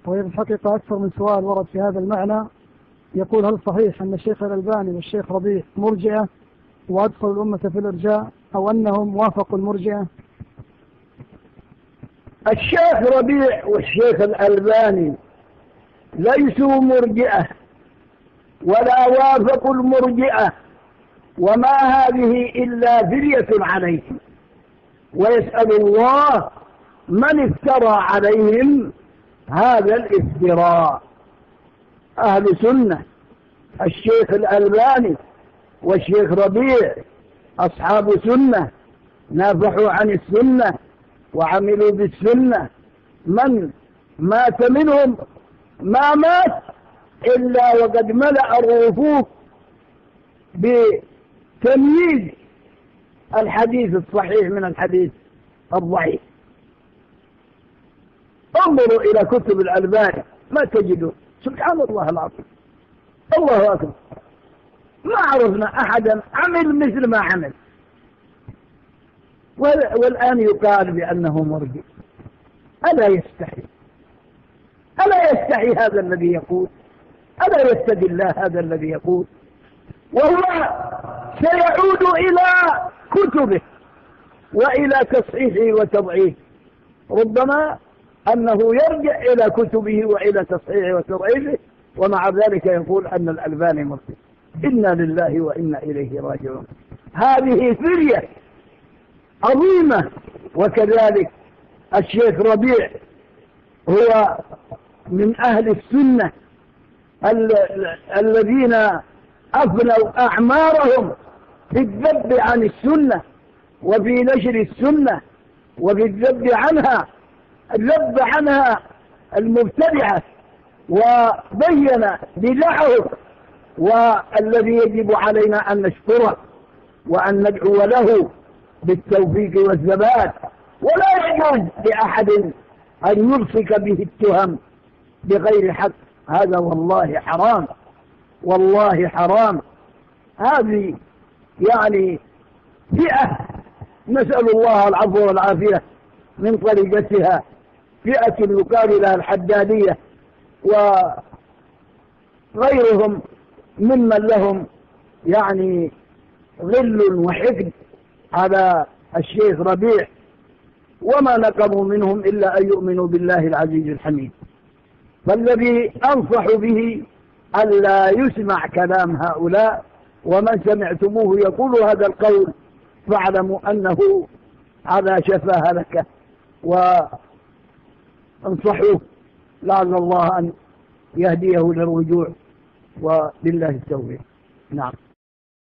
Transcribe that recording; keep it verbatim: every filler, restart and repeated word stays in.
وهي في الحقيقة أكثر من سؤال ورد في هذا المعنى. يقول: هل صحيح أن الشيخ الألباني والشيخ ربيع مرجئة وأدخلوا الأمة في الإرجاء، أو أنهم وافقوا المرجئة؟ الشيخ ربيع والشيخ الألباني ليسوا مرجئة ولا وافقوا المرجئة، وما هذه إلا فرية عليهم، ويسأل الله من افترى عليهم هذا الافتراء. أهل سنة الشيخ الألباني والشيخ ربيع أصحاب سنة، نافحوا عن السنة وعملوا بالسنة. من مات منهم ما مات إلا وقد ملأ الرفوف بتمييز الحديث الصحيح من الحديث الضعيف. انظروا إلى كتب الألباني ما تجدوا، سبحان الله العظيم، الله أكبر، ما عرفنا أحدا عمل مثل ما عمل، والآن يقال بأنه مرجئ. ألا يستحي ألا يستحي هذا الذي يقول؟ ألا يستدل الله هذا الذي يقول؟ وهو سيعود إلى كتبه وإلى تصحيحه وتضعيفه، ربما أنه يرجع إلى كتبه وإلى تصحيحه وتضعيفه، ومع ذلك يقول أن الألباني مرجئ. إنا لله وإنا إليه راجعون. هذه فرية عظيمة. وكذلك الشيخ ربيع هو من أهل السنة الذين أفنوا أعمارهم في الذب عن السنة وفي نشر السنة وفي الذب عنها الذب عنها المبتدعة، وبين بدعه، والذي يجب علينا أن نشكره وأن ندعو له بالتوفيق والثبات. ولا يجوز لأحد أن يلصق به التهم بغير حق، هذا والله حرام، والله حرام. هذه يعني فئة نسأل الله العفو والعافية من طريقتها، فئة يقال لها الحدادية وغيرهم ممن لهم يعني غل وحقد على الشيخ ربيع، وما نقموا منهم إلا أن يؤمنوا بالله العزيز الحميد. فالذي أنصح به ألا يسمع كلام هؤلاء، ومن سمعتموه يقول هذا القول فاعلموا أنه على شفا هلكة، وانصحوه لعل الله أن يهديه للرجوع، ولله التوفيق. نعم.